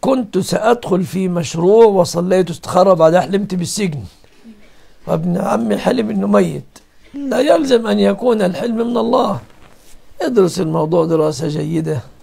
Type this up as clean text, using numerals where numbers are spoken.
كنت سأدخل في مشروع وصليت استخارة بعد حلمت بالسجن، وابن عمي حلم انه ميت. لا يلزم ان يكون الحلم من الله. ادرس الموضوع دراسة جيدة